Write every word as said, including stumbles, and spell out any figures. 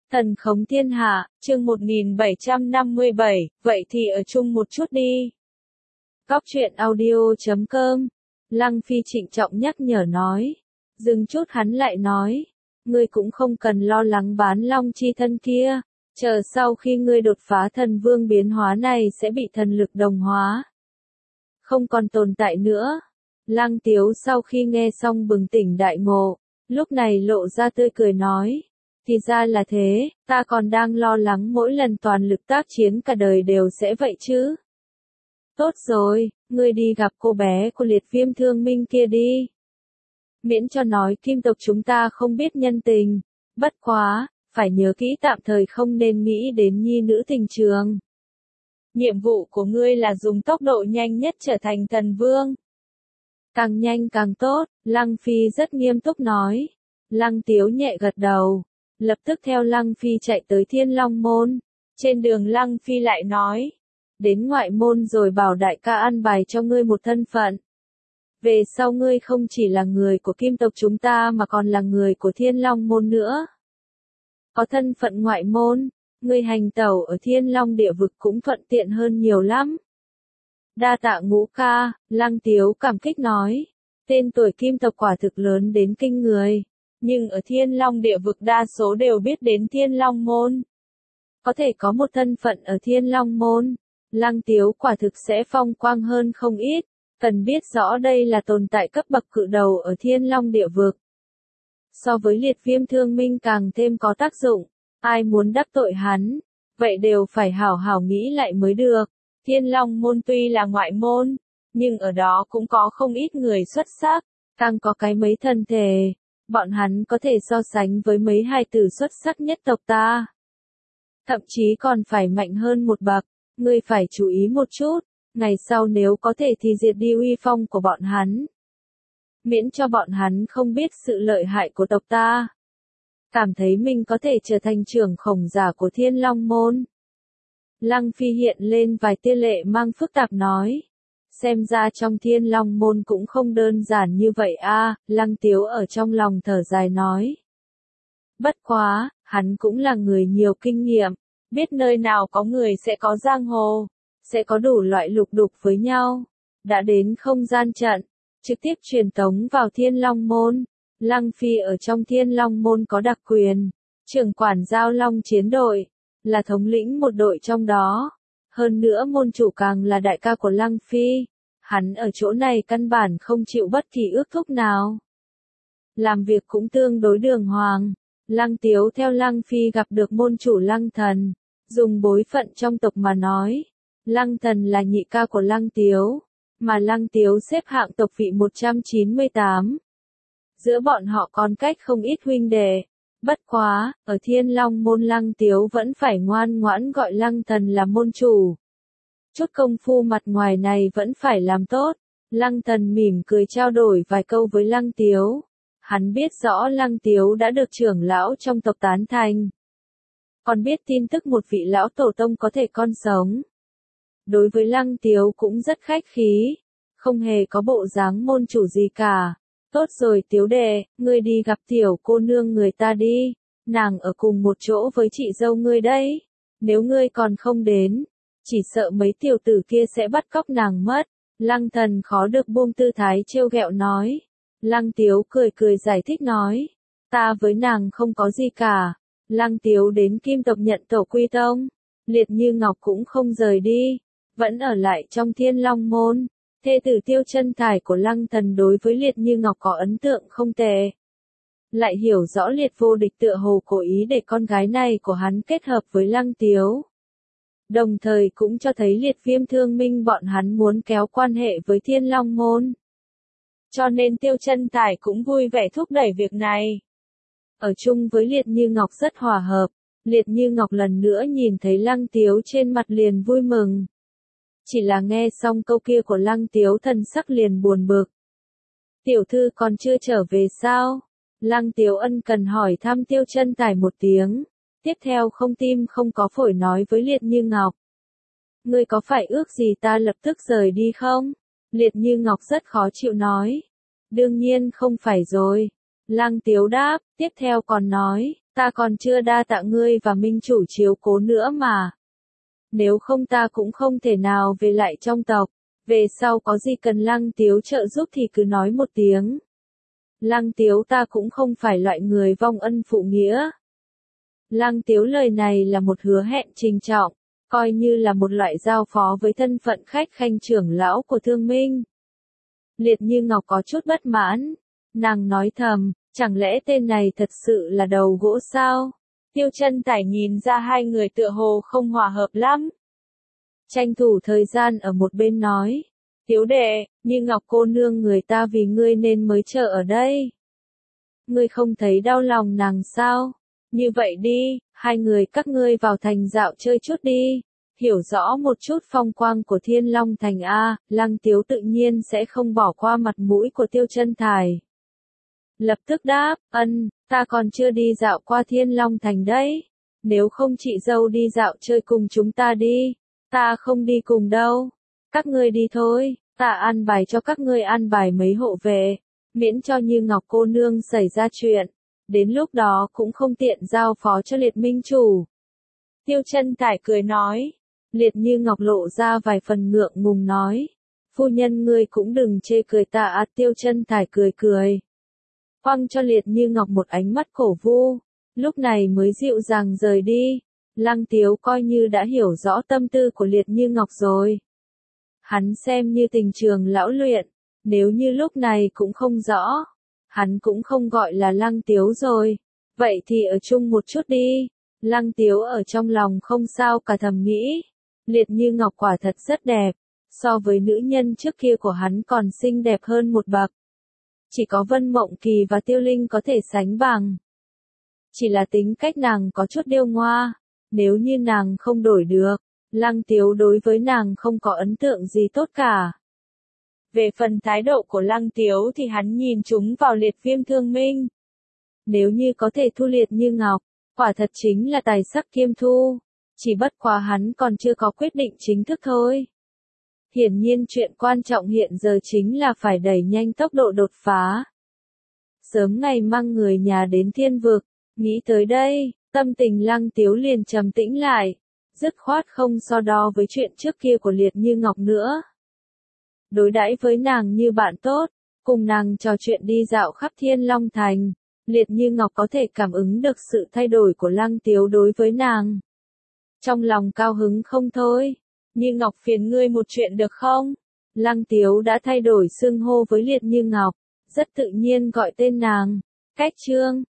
Thần khống thiên hạ, chương một nghìn bảy trăm năm mươi bảy, vậy thì ở chung một chút đi. Góc truyện audio chấm com. Lăng Phi trịnh trọng nhắc nhở nói. Dừng chút hắn lại nói. Ngươi cũng không cần lo lắng bán long chi thân kia. Chờ sau khi ngươi đột phá thần vương biến hóa này sẽ bị thần lực đồng hóa. Không còn tồn tại nữa. Lăng Tiếu sau khi nghe xong bừng tỉnh đại ngộ. Lúc này lộ ra tươi cười nói. Thì ra là thế, ta còn đang lo lắng mỗi lần toàn lực tác chiến cả đời đều sẽ vậy chứ. Tốt rồi, ngươi đi gặp cô bé của liệt viêm thương minh kia đi. Miễn cho nói kim tộc chúng ta không biết nhân tình. Bất quá, phải nhớ kỹ tạm thời không nên nghĩ đến nhi nữ tình trường. Nhiệm vụ của ngươi là dùng tốc độ nhanh nhất trở thành thần vương. Càng nhanh càng tốt, Lăng Phi rất nghiêm túc nói. Lăng Tiếu nhẹ gật đầu. Lập tức theo Lăng Phi chạy tới Thiên Long Môn. Trên đường Lăng Phi lại nói. Đến ngoại môn rồi bảo đại ca ăn bài cho ngươi một thân phận. Về sau ngươi không chỉ là người của kim tộc chúng ta mà còn là người của Thiên Long Môn nữa. Có thân phận ngoại môn, ngươi hành tẩu ở Thiên Long địa vực cũng thuận tiện hơn nhiều lắm. Đa tạ Ngũ ca, Lăng Tiếu cảm kích nói. Tên tuổi kim tộc quả thực lớn đến kinh người. Nhưng ở Thiên Long địa vực đa số đều biết đến Thiên Long Môn. Có thể có một thân phận ở Thiên Long Môn, Lăng Tiếu quả thực sẽ phong quang hơn không ít. Cần biết rõ đây là tồn tại cấp bậc cự đầu ở Thiên Long địa vực. So với liệt viêm thương minh càng thêm có tác dụng. Ai muốn đắc tội hắn, vậy đều phải hảo hảo nghĩ lại mới được. Thiên Long Môn tuy là ngoại môn, nhưng ở đó cũng có không ít người xuất sắc, càng có cái mấy thân thể. Bọn hắn có thể so sánh với mấy hài tử xuất sắc nhất tộc ta. Thậm chí còn phải mạnh hơn một bậc, ngươi phải chú ý một chút, ngày sau nếu có thể thì diệt đi uy phong của bọn hắn. Miễn cho bọn hắn không biết sự lợi hại của tộc ta. Cảm thấy mình có thể trở thành trưởng khổng giả của Thiên Long Môn. Lăng Phi hiện lên vài tia lệ mang phức tạp nói. Xem ra trong Thiên Long Môn cũng không đơn giản như vậy a, à, Lăng Tiếu ở trong lòng thở dài nói. Bất quá, hắn cũng là người nhiều kinh nghiệm, biết nơi nào có người sẽ có giang hồ, sẽ có đủ loại lục đục với nhau. Đã đến không gian trận, trực tiếp truyền tống vào Thiên Long Môn. Lăng Phi ở trong Thiên Long Môn có đặc quyền, trưởng quản giao long chiến đội, là thống lĩnh một đội trong đó. Hơn nữa môn chủ càng là đại ca của Lăng Phi, hắn ở chỗ này căn bản không chịu bất kỳ ước thúc nào. Làm việc cũng tương đối đường hoàng, Lăng Tiếu theo Lăng Phi gặp được môn chủ Lăng Thần, dùng bối phận trong tộc mà nói. Lăng Thần là nhị ca của Lăng Tiếu, mà Lăng Tiếu xếp hạng tộc vị một trăm chín mươi tám. Giữa bọn họ còn cách không ít huynh đệ. Bất quá, ở Thiên Long Môn Lăng Tiếu vẫn phải ngoan ngoãn gọi Lăng Thần là môn chủ. Chút công phu mặt ngoài này vẫn phải làm tốt. Lăng Thần mỉm cười trao đổi vài câu với Lăng Tiếu. Hắn biết rõ Lăng Tiếu đã được trưởng lão trong tộc tán thành. Còn biết tin tức một vị lão tổ tông có thể còn sống. Đối với Lăng Tiếu cũng rất khách khí. Không hề có bộ dáng môn chủ gì cả. Tốt rồi Tiếu đệ, ngươi đi gặp tiểu cô nương người ta đi, nàng ở cùng một chỗ với chị dâu ngươi đấy, nếu ngươi còn không đến, chỉ sợ mấy tiểu tử kia sẽ bắt cóc nàng mất. Lăng Thần khó được buông tư thái trêu ghẹo nói. Lăng Tiếu cười cười giải thích nói, ta với nàng không có gì cả. Lăng Tiếu đến kim tộc nhận tổ quy tông, Liệt Như Ngọc cũng không rời đi, vẫn ở lại trong Thiên Long Môn. Thê tử Tiêu Chân Thải của Lăng Thần đối với Liệt Như Ngọc có ấn tượng không tệ. Lại hiểu rõ Liệt Vô Địch tựa hồ cố ý để con gái này của hắn kết hợp với Lăng Tiếu. Đồng thời cũng cho thấy Liệt Viêm thương minh bọn hắn muốn kéo quan hệ với Thiên Long Môn. Cho nên Tiêu Chân Thải cũng vui vẻ thúc đẩy việc này. Ở chung với Liệt Như Ngọc rất hòa hợp, Liệt Như Ngọc lần nữa nhìn thấy Lăng Tiếu trên mặt liền vui mừng. Chỉ là nghe xong câu kia của Lăng Tiếu thần sắc liền buồn bực. Tiểu thư còn chưa trở về sao? Lăng Tiếu ân cần hỏi thăm Tiêu Chân Thải một tiếng. Tiếp theo không tim không có phổi nói với Liệt Như Ngọc. Ngươi có phải ước gì ta lập tức rời đi không? Liệt Như Ngọc rất khó chịu nói. Đương nhiên không phải rồi. Lăng Tiếu đáp, tiếp theo còn nói, ta còn chưa đa tạ ngươi và minh chủ chiếu cố nữa mà. Nếu không ta cũng không thể nào về lại trong tộc, về sau có gì cần Lăng Tiếu trợ giúp thì cứ nói một tiếng. Lăng Tiếu ta cũng không phải loại người vong ân phụ nghĩa. Lăng Tiếu lời này là một hứa hẹn trình trọng, coi như là một loại giao phó với thân phận khách khanh trưởng lão của Thương Minh. Liệt Như Ngọc có chút bất mãn, nàng nói thầm, chẳng lẽ tên này thật sự là đầu gỗ sao? Tiêu Chân Tải nhìn ra hai người tựa hồ không hòa hợp lắm. Tranh thủ thời gian ở một bên nói, Tiếu đệ, Như Ngọc cô nương người ta vì ngươi nên mới chờ ở đây. Ngươi không thấy đau lòng nàng sao? Như vậy đi, hai người các ngươi vào thành dạo chơi chút đi, hiểu rõ một chút phong quang của Thiên Long Thành A, Lăng Tiếu tự nhiên sẽ không bỏ qua mặt mũi của Tiêu Chân Thải. Lập tức đáp, ân, ta còn chưa đi dạo qua Thiên Long Thành đấy, nếu không chị dâu đi dạo chơi cùng chúng ta đi, ta không đi cùng đâu, các ngươi đi thôi, ta an bài cho các ngươi an bài mấy hộ vệ, miễn cho Như Ngọc cô nương xảy ra chuyện. Đến lúc đó cũng không tiện giao phó cho Liệt Minh chủ. Tiêu Chân Tải cười nói. Liệt Như Ngọc lộ ra vài phần ngượng ngùng nói. Phu nhân ngươi cũng đừng chê cười ta à. Tiêu Chân Tải cười cười. Quăng cho Liệt Như Ngọc một ánh mắt cổ vu. Lúc này mới dịu dàng rời đi. Lăng Tiếu coi như đã hiểu rõ tâm tư của Liệt Như Ngọc rồi. Hắn xem như tình trường lão luyện. Nếu như lúc này cũng không rõ. Hắn cũng không gọi là Lăng Tiếu rồi. Vậy thì ở chung một chút đi. Lăng Tiếu ở trong lòng không sao cả thầm nghĩ. Liệt Như Ngọc quả thật rất đẹp. So với nữ nhân trước kia của hắn còn xinh đẹp hơn một bậc. Chỉ có Vân Mộng Kỳ và Tiêu Linh có thể sánh bằng. Chỉ là tính cách nàng có chút điêu ngoa. Nếu như nàng không đổi được, Lăng Tiếu đối với nàng không có ấn tượng gì tốt cả. Về phần thái độ của Lăng Tiếu thì hắn nhìn chúng vào Liệt Viêm Thương Minh. Nếu như có thể thu Liệt Như Ngọc, quả thật chính là tài sắc kiêm thu. Chỉ bất quá hắn còn chưa có quyết định chính thức thôi. Hiển nhiên chuyện quan trọng hiện giờ chính là phải đẩy nhanh tốc độ đột phá. Sớm ngày mang người nhà đến thiên vực, nghĩ tới đây, tâm tình Lăng Tiếu liền trầm tĩnh lại, dứt khoát không so đo với chuyện trước kia của Liệt Như Ngọc nữa. Đối đãi với nàng như bạn tốt, cùng nàng trò chuyện đi dạo khắp Thiên Long Thành, Liệt Như Ngọc có thể cảm ứng được sự thay đổi của Lăng Tiếu đối với nàng. Trong lòng cao hứng không thôi, Như Ngọc phiền ngươi một chuyện được không? Lăng Tiếu đã thay đổi xưng hô với Liệt Như Ngọc, rất tự nhiên gọi tên nàng. Cách chương